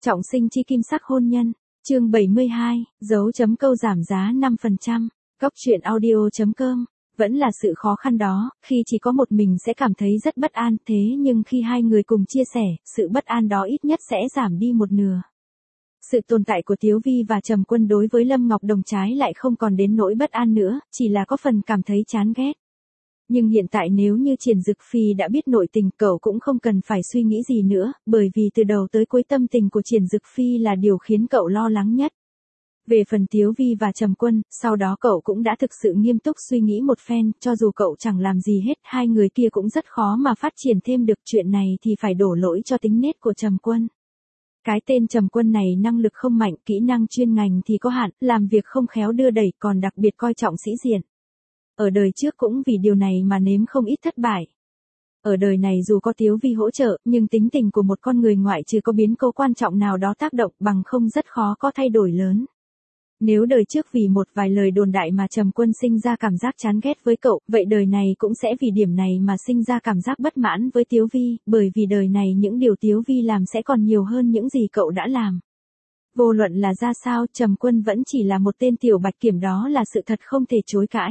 Trọng sinh chi kim sắc hôn nhân, chương 72, dấu chấm câu giảm giá 5%, góc truyện audio.com. Vẫn là sự khó khăn đó, khi chỉ có một mình sẽ cảm thấy rất bất an, thế nhưng khi hai người cùng chia sẻ, sự bất an đó ít nhất sẽ giảm đi một nửa. Sự tồn tại của Tiếu Vi và Trầm Quân đối với Lâm Ngọc Đồng trái lại không còn đến nỗi bất an nữa, chỉ là có phần cảm thấy chán ghét. Nhưng hiện tại nếu như Triển Dực Phi đã biết nội tình, cậu cũng không cần phải suy nghĩ gì nữa, bởi vì từ đầu tới cuối tâm tình của Triển Dực Phi là điều khiến cậu lo lắng nhất. Về phần Tiếu Vi và Trầm Quân, sau đó cậu cũng đã thực sự nghiêm túc suy nghĩ một phen, cho dù cậu chẳng làm gì hết, hai người kia cũng rất khó mà phát triển thêm được, chuyện này thì phải đổ lỗi cho tính nết của Trầm Quân. Cái tên Trầm Quân này năng lực không mạnh, kỹ năng chuyên ngành thì có hạn, làm việc không khéo đưa đẩy, còn đặc biệt coi trọng sĩ diện. Ở đời trước cũng vì điều này mà nếm không ít thất bại. Ở đời này dù có Tiếu Vi hỗ trợ, nhưng tính tình của một con người ngoại trừ có biến cố quan trọng nào đó tác động, bằng không rất khó có thay đổi lớn. Nếu đời trước vì một vài lời đồn đại mà Trầm Quân sinh ra cảm giác chán ghét với cậu, vậy đời này cũng sẽ vì điểm này mà sinh ra cảm giác bất mãn với Tiếu Vi, bởi vì đời này những điều Tiếu Vi làm sẽ còn nhiều hơn những gì cậu đã làm. Vô luận là ra sao, Trầm Quân vẫn chỉ là một tên tiểu bạch kiểm, đó là sự thật không thể chối cãi.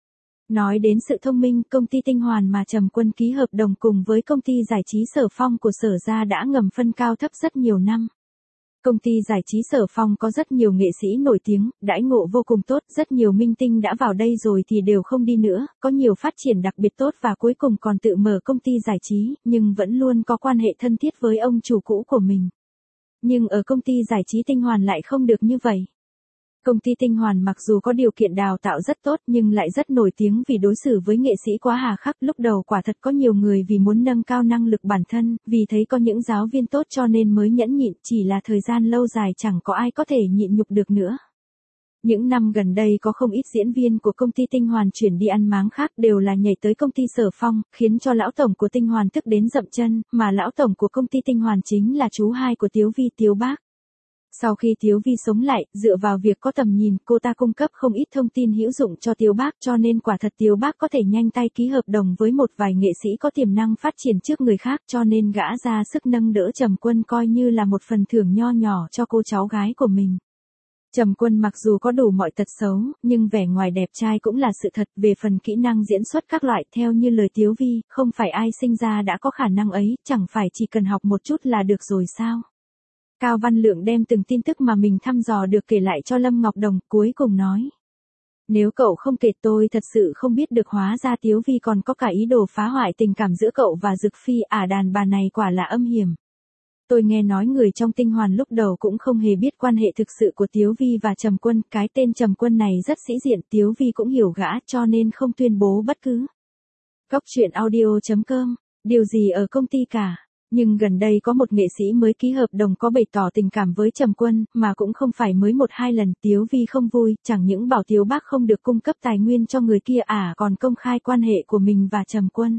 Nói đến sự thông minh, công ty Tinh Hoàn mà Trầm Quân ký hợp đồng cùng với công ty giải trí Sở Phong của Sở gia đã ngầm phân cao thấp rất nhiều năm. Công ty giải trí Sở Phong có rất nhiều nghệ sĩ nổi tiếng, đãi ngộ vô cùng tốt, rất nhiều minh tinh đã vào đây rồi thì đều không đi nữa, có nhiều phát triển đặc biệt tốt và cuối cùng còn tự mở công ty giải trí, nhưng vẫn luôn có quan hệ thân thiết với ông chủ cũ của mình. Nhưng ở công ty giải trí Tinh Hoàn lại không được như vậy. Công ty Tinh Hoàn mặc dù có điều kiện đào tạo rất tốt nhưng lại rất nổi tiếng vì đối xử với nghệ sĩ quá hà khắc, lúc đầu quả thật có nhiều người vì muốn nâng cao năng lực bản thân, vì thấy có những giáo viên tốt cho nên mới nhẫn nhịn, chỉ là thời gian lâu dài chẳng có ai có thể nhịn nhục được nữa. Những năm gần đây có không ít diễn viên của công ty Tinh Hoàn chuyển đi ăn máng khác, đều là nhảy tới công ty Sở Phong, khiến cho lão tổng của Tinh Hoàn tức đến dậm chân, mà lão tổng của công ty Tinh Hoàn chính là chú hai của Tiếu Vi, Tiếu Bác. Sau khi Tiếu Vi sống lại, dựa vào việc có tầm nhìn, cô ta cung cấp không ít thông tin hữu dụng cho Tiếu Bác, cho nên quả thật Tiếu Bác có thể nhanh tay ký hợp đồng với một vài nghệ sĩ có tiềm năng phát triển trước người khác, cho nên gã ra sức nâng đỡ Trầm Quân coi như là một phần thưởng nho nhỏ cho cô cháu gái của mình. Trầm Quân mặc dù có đủ mọi tật xấu, nhưng vẻ ngoài đẹp trai cũng là sự thật. Về phần kỹ năng diễn xuất các loại, theo như lời Tiếu Vi, không phải ai sinh ra đã có khả năng ấy, chẳng phải chỉ cần học một chút là được rồi sao? Cao Văn Lượng đem từng tin tức mà mình thăm dò được kể lại cho Lâm Ngọc Đồng, cuối cùng nói. Nếu cậu không kể tôi thật sự không biết được, hóa ra Tiếu Vi còn có cả ý đồ phá hoại tình cảm giữa cậu và Dực Phi, đàn bà này quả là âm hiểm. Tôi nghe nói người trong Tinh Hoàn lúc đầu cũng không hề biết quan hệ thực sự của Tiếu Vi và Trầm Quân, cái tên Trầm Quân này rất sĩ diện, Tiếu Vi cũng hiểu gã cho nên không tuyên bố bất cứ. Góc truyện audio.com, điều gì ở công ty cả. Nhưng gần đây có một nghệ sĩ mới ký hợp đồng có bày tỏ tình cảm với Trầm Quân, mà cũng không phải mới một hai lần. Tiếu Vi không vui, chẳng những bảo Tiếu Bác không được cung cấp tài nguyên cho người kia, còn công khai quan hệ của mình và Trầm Quân.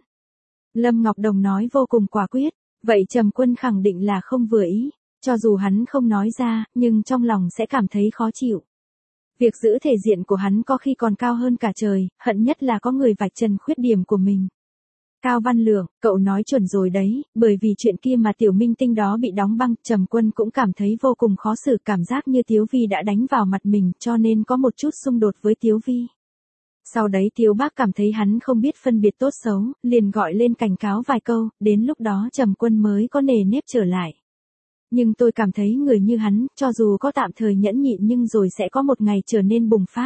Lâm Ngọc Đồng nói vô cùng quả quyết, vậy Trầm Quân khẳng định là không vừa ý, cho dù hắn không nói ra, nhưng trong lòng sẽ cảm thấy khó chịu. Việc giữ thể diện của hắn có khi còn cao hơn cả trời, hận nhất là có người vạch trần khuyết điểm của mình. Cao Văn Lượng, cậu nói chuẩn rồi đấy, bởi vì chuyện kia mà tiểu minh tinh đó bị đóng băng, Trầm Quân cũng cảm thấy vô cùng khó xử, cảm giác như Tiếu Vi đã đánh vào mặt mình, cho nên có một chút xung đột với Tiếu Vi. Sau đấy Tiếu Bác cảm thấy hắn không biết phân biệt tốt xấu, liền gọi lên cảnh cáo vài câu, đến lúc đó Trầm Quân mới có nề nếp trở lại. Nhưng tôi cảm thấy người như hắn, cho dù có tạm thời nhẫn nhịn nhưng rồi sẽ có một ngày trở nên bùng phát.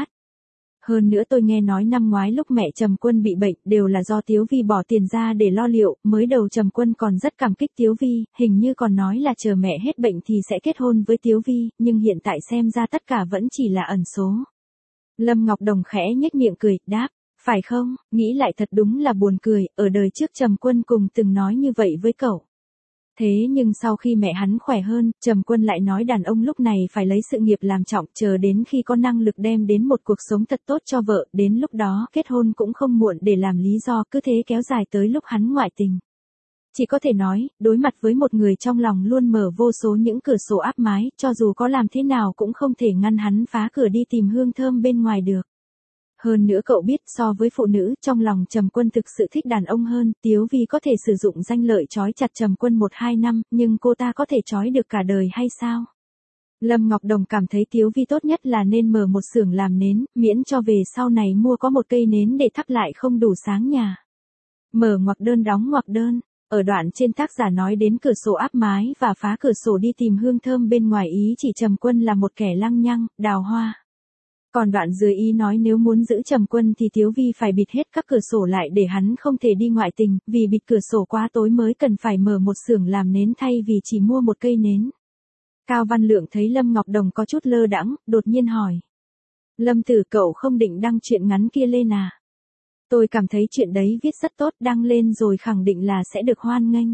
Hơn nữa tôi nghe nói năm ngoái lúc mẹ Trầm Quân bị bệnh, đều là do Tiếu Vi bỏ tiền ra để lo liệu, mới đầu Trầm Quân còn rất cảm kích Tiếu Vi, hình như còn nói là chờ mẹ hết bệnh thì sẽ kết hôn với Tiếu Vi, nhưng hiện tại xem ra tất cả vẫn chỉ là ẩn số. Lâm Ngọc Đồng khẽ nhếch miệng cười, đáp, phải không, nghĩ lại thật đúng là buồn cười, ở đời trước Trầm Quân cùng từng nói như vậy với cậu. Thế nhưng sau khi mẹ hắn khỏe hơn, Trầm Quân lại nói đàn ông lúc này phải lấy sự nghiệp làm trọng, chờ đến khi có năng lực đem đến một cuộc sống thật tốt cho vợ, đến lúc đó kết hôn cũng không muộn, để làm lý do, cứ thế kéo dài tới lúc hắn ngoại tình. Chỉ có thể nói, đối mặt với một người trong lòng luôn mở vô số những cửa sổ áp mái, cho dù có làm thế nào cũng không thể ngăn hắn phá cửa đi tìm hương thơm bên ngoài được. Hơn nữa cậu biết so với phụ nữ trong lòng Trầm Quân thực sự thích đàn ông hơn, Tiếu Vi có thể sử dụng danh lợi trói chặt Trầm Quân 1-2 năm, nhưng cô ta có thể trói được cả đời hay sao? Lâm Ngọc Đồng cảm thấy Tiếu Vi tốt nhất là nên mở một xưởng làm nến, miễn cho về sau này mua có một cây nến để thắp lại không đủ sáng nhà. Mở ngoặc đơn đóng ngoặc đơn. Ở đoạn trên tác giả nói đến cửa sổ áp mái và phá cửa sổ đi tìm hương thơm bên ngoài ý chỉ Trầm Quân là một kẻ lăng nhăng, đào hoa. Còn đoạn dưới ý nói nếu muốn giữ Trầm Quân thì Tiếu Vi phải bịt hết các cửa sổ lại để hắn không thể đi ngoại tình, vì bịt cửa sổ quá tối mới cần phải mở một xưởng làm nến thay vì chỉ mua một cây nến. Cao Văn Lượng thấy Lâm Ngọc Đồng có chút lơ đãng, đột nhiên hỏi. Lâm Tử cậu không định đăng chuyện ngắn kia lên à? Tôi cảm thấy chuyện đấy viết rất tốt, đăng lên rồi khẳng định là sẽ được hoan nghênh.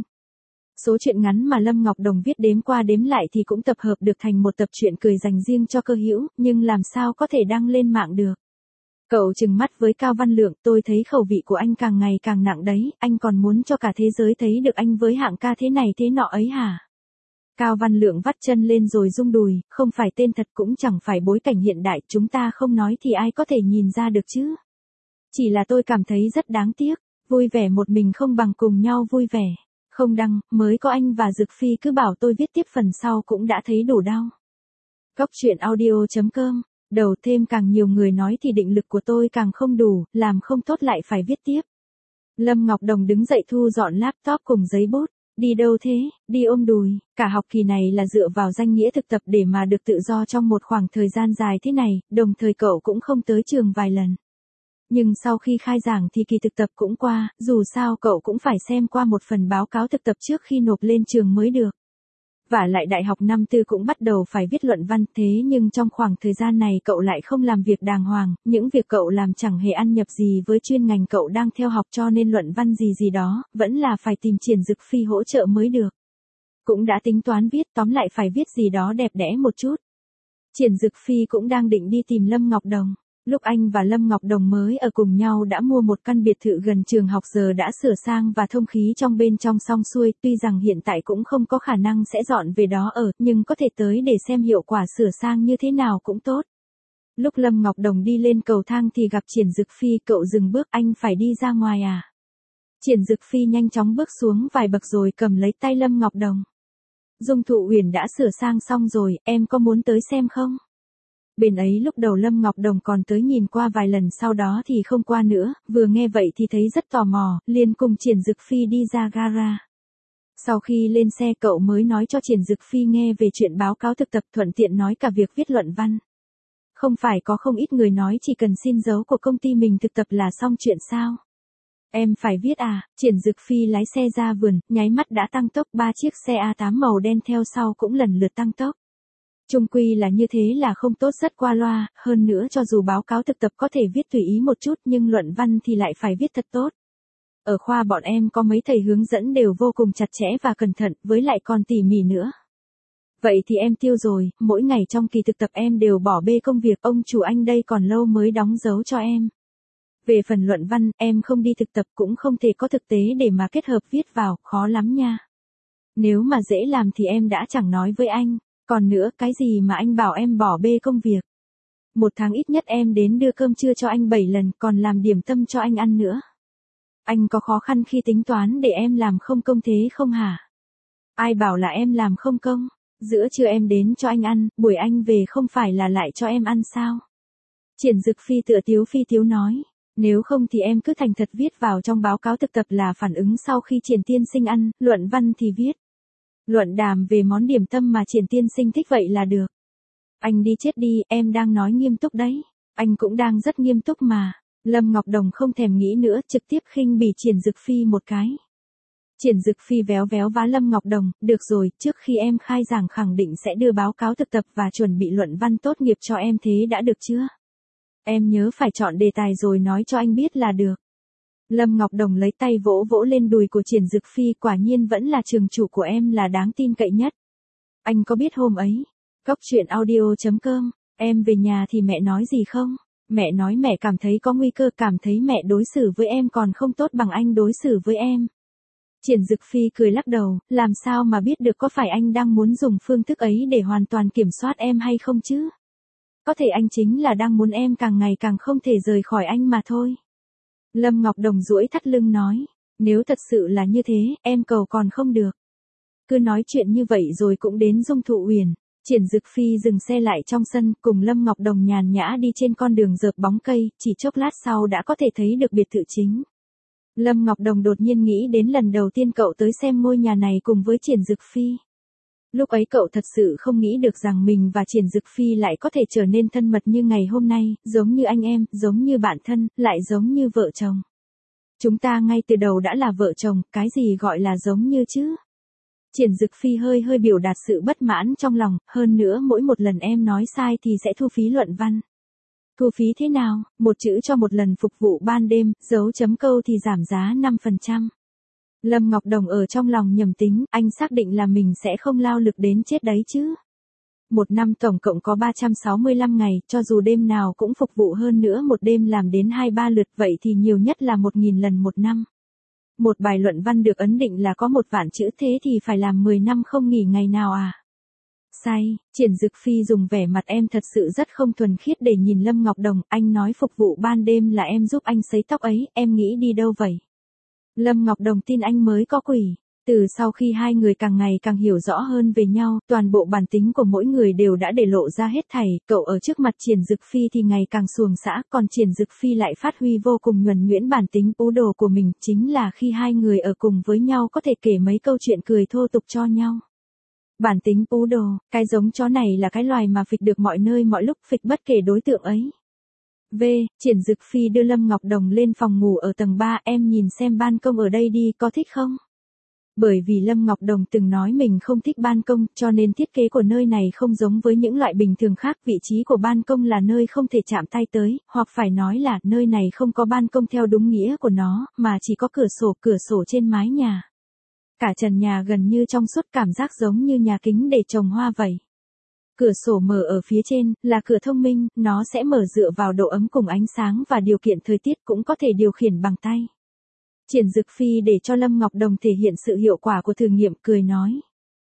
Số truyện ngắn mà Lâm Ngọc Đồng viết đếm qua đếm lại thì cũng tập hợp được thành một tập truyện cười dành riêng cho Cơ Hữu, nhưng làm sao có thể đăng lên mạng được. Cậu trừng mắt với Cao Văn Lượng, tôi thấy khẩu vị của anh càng ngày càng nặng đấy, anh còn muốn cho cả thế giới thấy được anh với hạng ca thế này thế nọ ấy hả? Cao Văn Lượng vắt chân lên rồi rung đùi, không phải tên thật cũng chẳng phải bối cảnh hiện đại, chúng ta không nói thì ai có thể nhìn ra được chứ. Chỉ là tôi cảm thấy rất đáng tiếc, vui vẻ một mình không bằng cùng nhau vui vẻ. Không đăng, mới có anh và Dực Phi cứ bảo tôi viết tiếp phần sau cũng đã thấy đủ đau. Góc truyện audio.com, đầu thêm càng nhiều người nói thì định lực của tôi càng không đủ, làm không tốt lại phải viết tiếp. Lâm Ngọc Đồng đứng dậy thu dọn laptop cùng giấy bút. Đi đâu thế? Đi ôm đùi. Cả học kỳ này là dựa vào danh nghĩa thực tập để mà được tự do trong một khoảng thời gian dài thế này, đồng thời cậu cũng không tới trường vài lần. Nhưng sau khi khai giảng thì kỳ thực tập cũng qua, dù sao cậu cũng phải xem qua một phần báo cáo thực tập trước khi nộp lên trường mới được. Và lại đại học năm tư cũng bắt đầu phải viết luận văn, thế nhưng trong khoảng thời gian này cậu lại không làm việc đàng hoàng, những việc cậu làm chẳng hề ăn nhập gì với chuyên ngành cậu đang theo học, cho nên luận văn gì đó, vẫn là phải tìm Triển Dực Phi hỗ trợ mới được. Cũng đã tính toán viết, tóm lại phải viết gì đó đẹp đẽ một chút. Triển Dực Phi cũng đang định đi tìm Lâm Ngọc Đồng. Lúc anh và Lâm Ngọc Đồng mới ở cùng nhau đã mua một căn biệt thự gần trường học, giờ đã sửa sang và thông khí trong bên trong xong xuôi, tuy rằng hiện tại cũng không có khả năng sẽ dọn về đó ở, nhưng có thể tới để xem hiệu quả sửa sang như thế nào cũng tốt. Lúc Lâm Ngọc Đồng đi lên cầu thang thì gặp Triển Dực Phi, cậu dừng bước, anh phải đi ra ngoài à? Triển Dực Phi nhanh chóng bước xuống vài bậc rồi cầm lấy tay Lâm Ngọc Đồng. Dung Thụ Huyền đã sửa sang xong rồi, em có muốn tới xem không? Bên ấy lúc đầu Lâm Ngọc Đồng còn tới nhìn qua vài lần, sau đó thì không qua nữa, vừa nghe vậy thì thấy rất tò mò, liền cùng Triển Dực Phi đi ra gara. Sau khi lên xe cậu mới nói cho Triển Dực Phi nghe về chuyện báo cáo thực tập, thuận tiện nói cả việc viết luận văn. Không phải có không ít người nói chỉ cần xin dấu của công ty mình thực tập là xong chuyện sao? Em phải viết à? Triển Dực Phi lái xe ra vườn, nháy mắt đã tăng tốc, 3 chiếc xe A8 màu đen theo sau cũng lần lượt tăng tốc. Chung quy là như thế là không tốt, rất qua loa, hơn nữa cho dù báo cáo thực tập có thể viết tùy ý một chút nhưng luận văn thì lại phải viết thật tốt. Ở khoa bọn em có mấy thầy hướng dẫn đều vô cùng chặt chẽ và cẩn thận, với lại còn tỉ mỉ nữa. Vậy thì em tiêu rồi, mỗi ngày trong kỳ thực tập em đều bỏ bê công việc, ông chủ anh đây còn lâu mới đóng dấu cho em. Về phần luận văn, em không đi thực tập cũng không thể có thực tế để mà kết hợp viết vào, khó lắm nha. Nếu mà dễ làm thì em đã chẳng nói với anh. Còn nữa, cái gì mà anh bảo em bỏ bê công việc? Một tháng ít nhất em đến đưa cơm trưa cho anh 7 lần, còn làm điểm tâm cho anh ăn nữa. Anh có khó khăn khi tính toán để em làm không công thế không hả? Ai bảo là em làm không công? Giữa trưa em đến cho anh ăn, buổi anh về không phải là lại cho em ăn sao? Triển Dực Phi tựa Tiếu Phi Tiếu nói. Nếu không thì em cứ thành thật viết vào trong báo cáo thực tập là phản ứng sau khi Triển tiên sinh ăn, luận văn thì viết. Luận đàm về món điểm tâm mà Triển tiên sinh thích vậy là được. Anh đi chết đi, em đang nói nghiêm túc đấy. Anh cũng đang rất nghiêm túc mà. Lâm Ngọc Đồng không thèm nghĩ nữa, trực tiếp khinh bỉ Triển Dực Phi một cái. Triển Dực Phi véo véo vá Lâm Ngọc Đồng, được rồi, trước khi em khai giảng khẳng định sẽ đưa báo cáo thực tập và chuẩn bị luận văn tốt nghiệp cho em, thế đã được chưa? Em nhớ phải chọn đề tài rồi nói cho anh biết là được. Lâm Ngọc Đồng lấy tay vỗ vỗ lên đùi của Triển Dực Phi, quả nhiên vẫn là trường chủ của em là đáng tin cậy nhất. Anh có biết hôm ấy, góc truyện audio.com, em về nhà thì mẹ nói gì không? Mẹ nói mẹ cảm thấy có nguy cơ, cảm thấy mẹ đối xử với em còn không tốt bằng anh đối xử với em. Triển Dực Phi cười lắc đầu, làm sao mà biết được, có phải anh đang muốn dùng phương thức ấy để hoàn toàn kiểm soát em hay không chứ? Có thể anh chính là đang muốn em càng ngày càng không thể rời khỏi anh mà thôi. Lâm Ngọc Đồng duỗi thắt lưng nói, nếu thật sự là như thế, em cầu còn không được. Cứ nói chuyện như vậy rồi cũng đến Dung Thụ Uyển. Triển Dực Phi dừng xe lại trong sân, cùng Lâm Ngọc Đồng nhàn nhã đi trên con đường rợp bóng cây, chỉ chốc lát sau đã có thể thấy được biệt thự chính. Lâm Ngọc Đồng đột nhiên nghĩ đến lần đầu tiên cậu tới xem ngôi nhà này cùng với Triển Dực Phi. Lúc ấy cậu thật sự không nghĩ được rằng mình và Triển Dực Phi lại có thể trở nên thân mật như ngày hôm nay, giống như anh em, giống như bạn thân, lại giống như vợ chồng. Chúng ta ngay từ đầu đã là vợ chồng, cái gì gọi là giống như chứ? Triển Dực Phi hơi biểu đạt sự bất mãn trong lòng, hơn nữa mỗi một lần em nói sai thì sẽ thu phí luận văn. Thu phí thế nào? Một chữ cho một lần phục vụ ban đêm, dấu chấm câu thì giảm giá 5%. Lâm Ngọc Đồng ở trong lòng nhầm tính, anh xác định là mình sẽ không lao lực đến chết đấy chứ. Một năm tổng cộng có 365 ngày, cho dù đêm nào cũng phục vụ hơn nữa một đêm làm đến 2-3 lượt vậy thì nhiều nhất là 1.000 lần một năm. Một bài luận văn được ấn định là có 1 vạn chữ, thế thì phải làm 10 năm không nghỉ ngày nào à? Sai, Triển Dực Phi dùng vẻ mặt em thật sự rất không thuần khiết để nhìn Lâm Ngọc Đồng, anh nói phục vụ ban đêm là em giúp anh sấy tóc ấy, em nghĩ đi đâu vậy? Lâm Ngọc Đồng tin anh mới có quỷ. Từ sau khi hai người càng ngày càng hiểu rõ hơn về nhau, toàn bộ bản tính của mỗi người đều đã để lộ ra hết thảy, cậu ở trước mặt Triển Dực Phi thì ngày càng xuồng xã, còn Triển Dực Phi lại phát huy vô cùng nhuần nhuyễn bản tính ú đồ của mình, chính là khi hai người ở cùng với nhau có thể kể mấy câu chuyện cười thô tục cho nhau. Bản tính ú đồ, cái giống chó này là cái loài mà phịch được mọi nơi mọi lúc, phịch bất kể đối tượng ấy. Triển Dực Phi đưa Lâm Ngọc Đồng lên phòng ngủ ở tầng 3, em nhìn xem ban công ở đây đi, có thích không? Bởi vì Lâm Ngọc Đồng từng nói mình không thích ban công, cho nên thiết kế của nơi này không giống với những loại bình thường khác, vị trí của ban công là nơi không thể chạm tay tới, hoặc phải nói là nơi này không có ban công theo đúng nghĩa của nó, mà chỉ có cửa sổ trên mái nhà. Cả trần nhà gần như trong suốt, cảm giác giống như nhà kính để trồng hoa vậy. Cửa sổ mở ở phía trên, là cửa thông minh, nó sẽ mở dựa vào độ ấm cùng ánh sáng và điều kiện thời tiết, cũng có thể điều khiển bằng tay. Triển Dực Phi để cho Lâm Ngọc Đồng thể hiện sự hiệu quả của thử nghiệm, cười nói.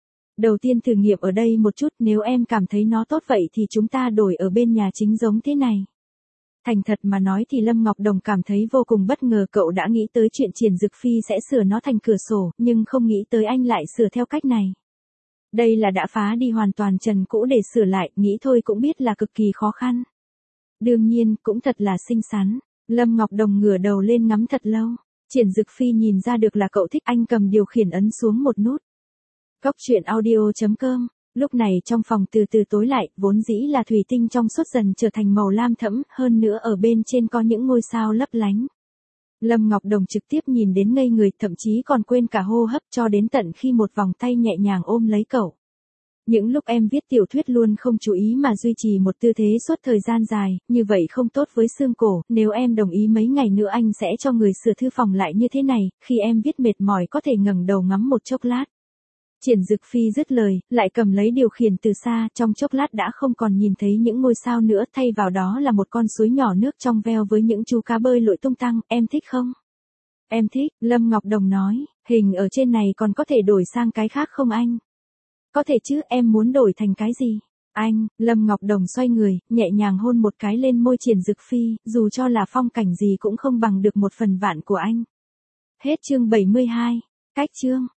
Đầu tiên thử nghiệm ở đây một chút, nếu em cảm thấy nó tốt vậy thì chúng ta đổi ở bên nhà chính giống thế này. Thành thật mà nói thì Lâm Ngọc Đồng cảm thấy vô cùng bất ngờ, cậu đã nghĩ tới chuyện Triển Dực Phi sẽ sửa nó thành cửa sổ, nhưng không nghĩ tới anh lại sửa theo cách này. Đây là đã phá đi hoàn toàn trần cũ để sửa lại, nghĩ thôi cũng biết là cực kỳ khó khăn. Đương nhiên, cũng thật là xinh xắn. Lâm Ngọc Đồng ngửa đầu lên ngắm thật lâu. Triển Dực Phi nhìn ra được là cậu thích, anh cầm điều khiển ấn xuống một nút. Góc truyện audio.com. Lúc này trong phòng từ từ tối lại, vốn dĩ là thủy tinh trong suốt dần trở thành màu lam thẫm, hơn nữa ở bên trên có những ngôi sao lấp lánh. Lâm Ngọc Đồng trực tiếp nhìn đến ngây người, thậm chí còn quên cả hô hấp, cho đến tận khi một vòng tay nhẹ nhàng ôm lấy cậu. Những lúc em viết tiểu thuyết luôn không chú ý mà duy trì một tư thế suốt thời gian dài, như vậy không tốt với xương cổ, nếu em đồng ý mấy ngày nữa anh sẽ cho người sửa thư phòng lại như thế này, khi em viết mệt mỏi có thể ngẩng đầu ngắm một chốc lát. Triển Dực Phi dứt lời, lại cầm lấy điều khiển từ xa, trong chốc lát đã không còn nhìn thấy những ngôi sao nữa, thay vào đó là một con suối nhỏ nước trong veo với những chú cá bơi lội tung tăng, em thích không? Em thích, Lâm Ngọc Đồng nói, hình ở trên này còn có thể đổi sang cái khác không anh? Có thể chứ, em muốn đổi thành cái gì? Anh, Lâm Ngọc Đồng xoay người, nhẹ nhàng hôn một cái lên môi Triển Dực Phi, dù cho là phong cảnh gì cũng không bằng được 1/1000 của anh. Hết chương 72. Cách chương.